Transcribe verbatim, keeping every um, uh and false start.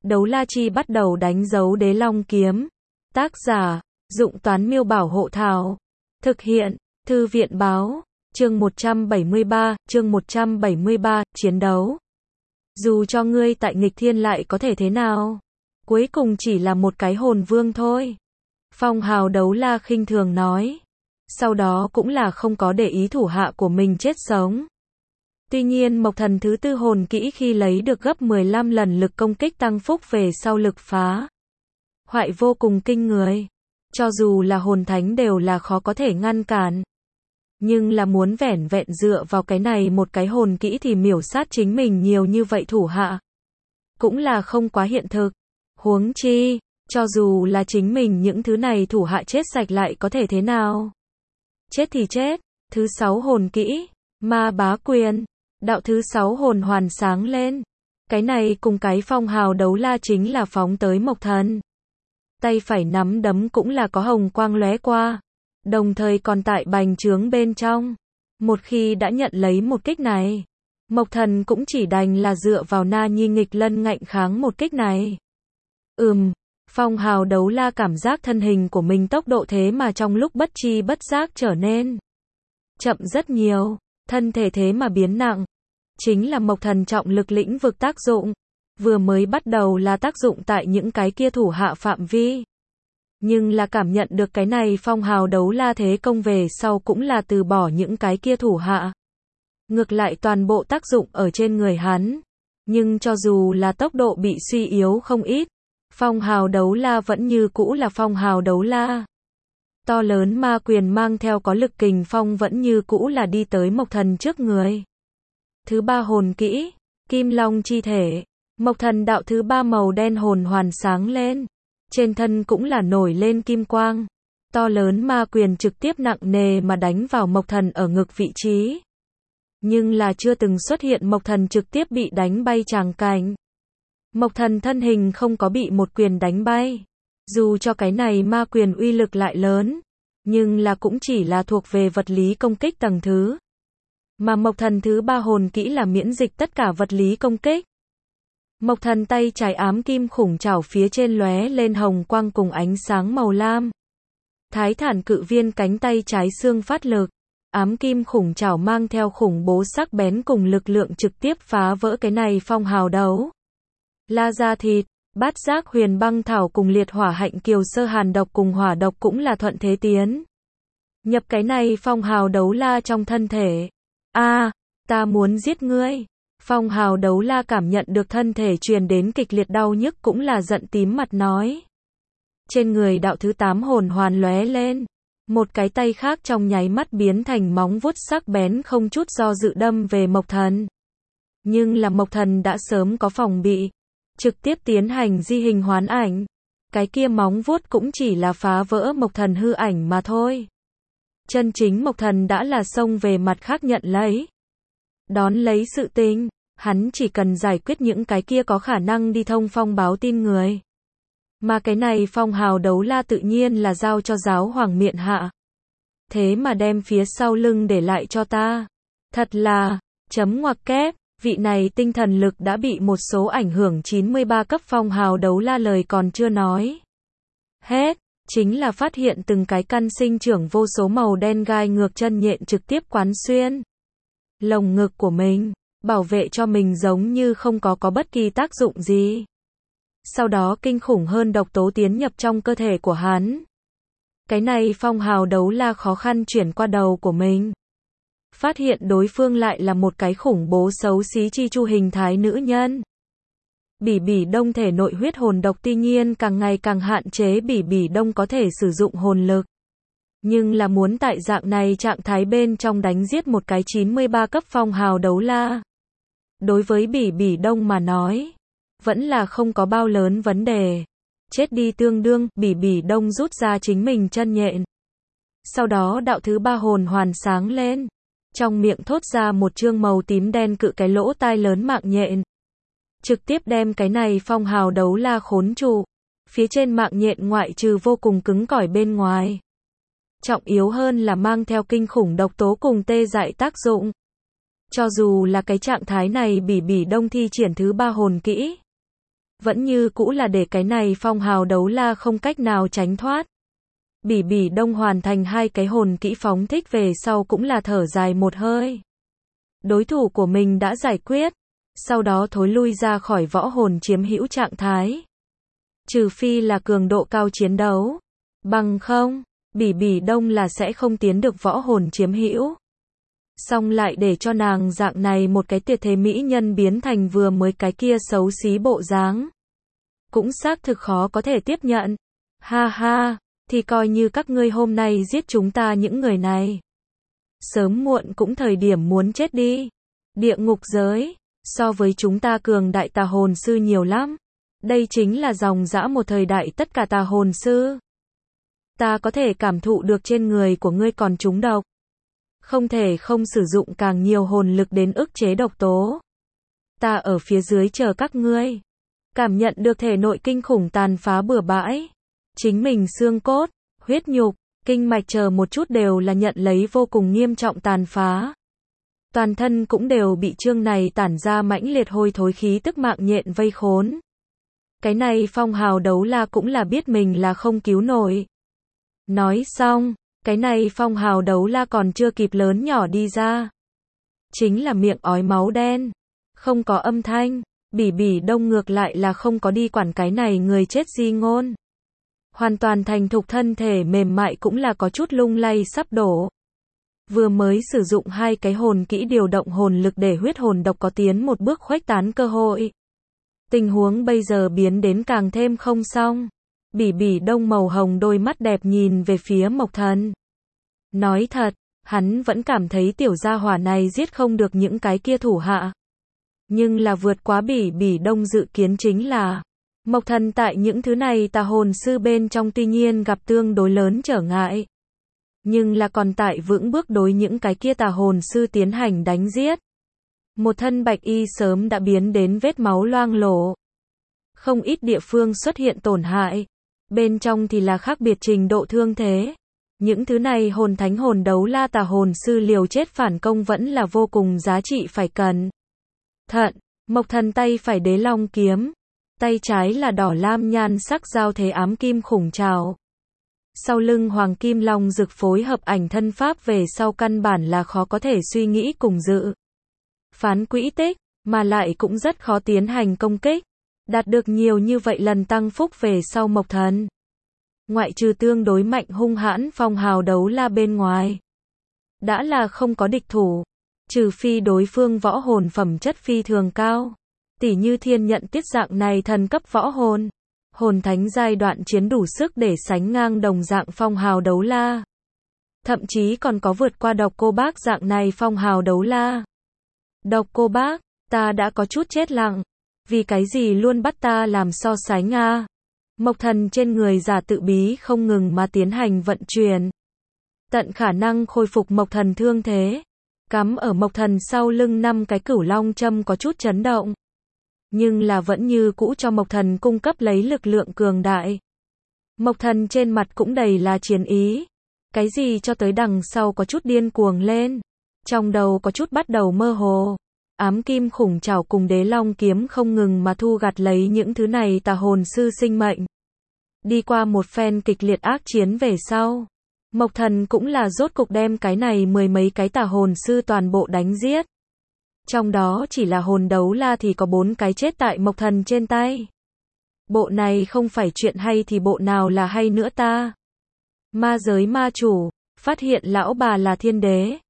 Đấu La Chi bắt đầu đánh dấu Đế Long Kiếm. Tác giả, Dụng Toán Miêu Bảo Hộ Thảo. Thực hiện, Thư viện Báo. Chương một trăm bảy mươi ba, chương một trăm bảy mươi ba, chiến đấu. Dù cho ngươi tại nghịch thiên lại có thể thế nào? Cuối cùng chỉ là một cái hồn vương thôi. Phong Hào Đấu La khinh thường nói. Sau đó cũng là không có để ý thủ hạ của mình chết sống. Tuy nhiên Mộc Thần thứ tư hồn kỹ khi lấy được gấp mười lăm lần lực công kích tăng phúc về sau lực phá hoại vô cùng kinh người. Cho dù là hồn thánh đều là khó có thể ngăn cản. Nhưng là muốn vẻn vẹn dựa vào cái này một cái hồn kỹ thì miểu sát chính mình nhiều như vậy thủ hạ. Cũng là không quá hiện thực. Huống chi, cho dù là chính mình những thứ này thủ hạ chết sạch lại có thể thế nào? Chết thì chết. Thứ sáu hồn kỹ, Ma Bá Quyền. Đạo thứ sáu hồn hoàn sáng lên. Cái này cùng cái Phong Hào Đấu La chính là phóng tới Mộc Thần. Tay phải nắm đấm cũng là có hồng quang lóe qua. Đồng thời còn tại bành trướng bên trong. Một khi đã nhận lấy một kích này, Mộc Thần cũng chỉ đành là dựa vào Na Nhi nghịch lân ngạnh kháng một kích này. Ừm, Phong Hào Đấu La cảm giác thân hình của mình tốc độ thế mà trong lúc bất chi bất giác trở nên chậm rất nhiều, thân thể thế mà biến nặng. Chính là Mộc Thần trọng lực lĩnh vực tác dụng. Vừa mới bắt đầu là tác dụng tại những cái kia thủ hạ phạm vi. Nhưng là cảm nhận được cái này Phong Hào Đấu La thế công về sau cũng là từ bỏ những cái kia thủ hạ. Ngược lại toàn bộ tác dụng ở trên người hắn. Nhưng cho dù là tốc độ bị suy yếu không ít, Phong Hào Đấu La vẫn như cũ là Phong Hào Đấu La. To lớn ma quyền mang theo có lực kình phong vẫn như cũ là đi tới Mộc Thần trước người. Thứ ba hồn kỹ, Kim Long Chi Thể. Mộc Thần đạo thứ ba màu đen hồn hoàn sáng lên. Trên thân cũng là nổi lên kim quang. To lớn ma quyền trực tiếp nặng nề mà đánh vào Mộc Thần ở ngực vị trí. Nhưng là chưa từng xuất hiện Mộc Thần trực tiếp bị đánh bay tràng cảnh. Mộc Thần thân hình không có bị một quyền đánh bay. Dù cho cái này ma quyền uy lực lại lớn, nhưng là cũng chỉ là thuộc về vật lý công kích tầng thứ. Mà Mộc Thần thứ ba hồn kỹ là miễn dịch tất cả vật lý công kích. Mộc Thần tay trái ám kim khủng trảo phía trên lóe lên hồng quang cùng ánh sáng màu lam. Thái Thản Cự Viên cánh tay trái xương phát lực. Ám kim khủng trảo mang theo khủng bố sắc bén cùng lực lượng trực tiếp phá vỡ cái này Phong Hào Đấu La ra thịt. Bát Giác Huyền Băng Thảo cùng Liệt Hỏa Hạnh Kiều Sơ Hàn độc cùng hỏa độc cũng là thuận thế tiến nhập cái này Phong Hào Đấu La trong thân thể. A, à, ta muốn giết ngươi. Phong Hào Đấu La cảm nhận được thân thể truyền đến kịch liệt đau nhức cũng là giận tím mặt nói. Trên người đạo thứ tám hồn hoàn lóe lên. Một cái tay khác trong nháy mắt biến thành móng vuốt sắc bén không chút do dự đâm về Mộc Thần. Nhưng là Mộc Thần đã sớm có phòng bị. Trực tiếp tiến hành di hình hoán ảnh. Cái kia móng vuốt cũng chỉ là phá vỡ Mộc Thần hư ảnh mà thôi. Chân chính Mộc Thần đã là xông về mặt khác nhận lấy. Đón lấy sự tình, hắn chỉ cần giải quyết những cái kia có khả năng đi thông phong báo tin người. Mà cái này Phong Hào Đấu La tự nhiên là giao cho giáo hoàng miện hạ. Thế mà đem phía sau lưng để lại cho ta. Thật là, chấm ngoặc kép. Vị này tinh thần lực đã bị một số ảnh hưởng chín mươi ba cấp Phong Hào Đấu La lời còn chưa nói hết, chính là phát hiện từng cái căn sinh trưởng vô số màu đen gai ngược chân nhện trực tiếp quán xuyên lồng ngực của mình, bảo vệ cho mình giống như không có có bất kỳ tác dụng gì. Sau đó kinh khủng hơn độc tố tiến nhập trong cơ thể của hắn. Cái này Phong Hào Đấu La khó khăn chuyển qua đầu của mình. Phát hiện đối phương lại là một cái khủng bố xấu xí chi chu hình thái nữ nhân. Bỉ Bỉ Đông thể nội huyết hồn độc tuy nhiên càng ngày càng hạn chế Bỉ Bỉ Đông có thể sử dụng hồn lực. Nhưng là muốn tại dạng này trạng thái bên trong đánh giết một cái chín mươi ba cấp Phong Hào Đấu La. Đối với Bỉ Bỉ Đông mà nói, vẫn là không có bao lớn vấn đề. Chết đi tương đương, Bỉ Bỉ Đông rút ra chính mình chân nhện. Sau đó đạo thứ ba hồn hoàn sáng lên. Trong miệng thốt ra một chương màu tím đen cự cái lỗ tai lớn mạng nhện. Trực tiếp đem cái này Phong Hào Đấu La khốn trụ. Phía trên mạng nhện ngoại trừ vô cùng cứng cỏi bên ngoài. Trọng yếu hơn là mang theo kinh khủng độc tố cùng tê dại tác dụng. Cho dù là cái trạng thái này Bỉ Bỉ Đông thi triển thứ ba hồn kỹ. vẫn như cũ là để cái này phong hào đấu la không cách nào tránh thoát. Bỉ Bỉ Đông hoàn thành hai cái hồn kỹ phóng thích về sau cũng là thở dài một hơi. Đối thủ của mình đã giải quyết, sau đó thối lui ra khỏi võ hồn chiếm hữu trạng thái. Trừ phi là cường độ cao chiến đấu, bằng không, Bỉ Bỉ Đông là sẽ không tiến được võ hồn chiếm hữu. Xong lại để cho nàng dạng này một cái tuyệt thế mỹ nhân biến thành vừa mới cái kia xấu xí bộ dáng. Cũng xác thực khó có thể tiếp nhận. Ha ha, thì coi như các ngươi hôm nay giết chúng ta những người này. Sớm muộn cũng thời điểm muốn chết đi. Địa ngục giới, so với chúng ta cường đại tà hồn sư nhiều lắm. Đây chính là dòng dã một thời đại tất cả tà hồn sư. Ta có thể cảm thụ được trên người của ngươi còn trúng độc. Không thể không sử dụng càng nhiều hồn lực đến ức chế độc tố. Ta ở phía dưới chờ các ngươi. Cảm nhận được thể nội kinh khủng tàn phá bừa bãi. Chính mình xương cốt, huyết nhục, kinh mạch chờ một chút đều là nhận lấy vô cùng nghiêm trọng tàn phá. Toàn thân cũng đều bị chương này tản ra mãnh liệt hôi thối khí tức mạng nhện vây khốn. Cái này phong hào đấu la cũng là biết mình là không cứu nổi. Nói xong, cái này phong hào đấu la còn chưa kịp lớn nhỏ đi ra. Chính là miệng ói máu đen. Không có âm thanh, Bỉ Bỉ Đông ngược lại là không có đi quản cái này người chết di ngôn. Hoàn toàn thành thục thân thể mềm mại cũng là có chút lung lay sắp đổ. Vừa mới sử dụng hai cái hồn kỹ điều động hồn lực để huyết hồn độc có tiến một bước khuếch tán cơ hội. Tình huống bây giờ biến đến càng thêm không xong. Bỉ Bỉ Đông màu hồng đôi mắt đẹp nhìn về phía Mộc Thần. Nói thật, hắn vẫn cảm thấy tiểu gia hỏa này giết không được những cái kia thủ hạ. Nhưng là vượt quá Bỉ Bỉ Đông dự kiến chính là Mộc Thần tại những thứ này tà hồn sư bên trong tuy nhiên gặp tương đối lớn trở ngại. Nhưng là còn tại vững bước đối những cái kia tà hồn sư tiến hành đánh giết. Một thân bạch y sớm đã biến đến vết máu loang lổ. Không ít địa phương xuất hiện tổn hại. Bên trong thì là khác biệt trình độ thương thế. Những thứ này hồn thánh hồn đấu la tà hồn sư liều chết phản công vẫn là vô cùng giá trị phải cần. Thận, Mộc Thần tay phải đế long kiếm. Tay trái là đỏ lam nhan sắc giao thế ám kim khủng trảo. Sau lưng hoàng kim long rực phối hợp ảnh thân pháp về sau căn bản là khó có thể suy nghĩ cùng dự. Phán quỹ tích, mà lại cũng rất khó tiến hành công kích. Đạt được nhiều như vậy lần tăng phúc về sau Mộc Thần. Ngoại trừ tương đối mạnh hung hãn phong hào đấu la bên ngoài. Đã là không có địch thủ. Trừ phi đối phương võ hồn phẩm chất phi thường cao. Tỉ như thiên nhận tiết dạng này thần cấp võ hồn. Hồn thánh giai đoạn chiến đủ sức để sánh ngang đồng dạng phong hào đấu la. Thậm chí còn có vượt qua độc cô bác dạng này phong hào đấu la. Độc cô bác, ta đã có chút chết lặng. Vì cái gì luôn bắt ta làm so sánh a? Mộc Thần trên người giả tự bí không ngừng mà tiến hành vận chuyển. Tận khả năng khôi phục Mộc Thần thương thế. Cắm ở Mộc Thần sau lưng năm cái cửu long châm có chút chấn động. Nhưng là vẫn như cũ cho Mộc Thần cung cấp lấy lực lượng cường đại. Mộc Thần trên mặt cũng đầy là chiến ý. Cái gì cho tới đằng sau có chút điên cuồng lên. Trong đầu có chút bắt đầu mơ hồ. Ám kim khủng trảo cùng đế long kiếm không ngừng mà thu gặt lấy những thứ này tà hồn sư sinh mệnh. Đi qua một phen kịch liệt ác chiến về sau. Mộc Thần cũng là rốt cục đem cái này mười mấy cái tà hồn sư toàn bộ đánh giết. Trong đó chỉ là hồn đấu la thì có bốn cái chết tại Mộc Thần trên tay. Bộ này không phải chuyện hay thì bộ nào là hay nữa ta. Ma giới ma chủ, phát hiện lão bà là thiên đế.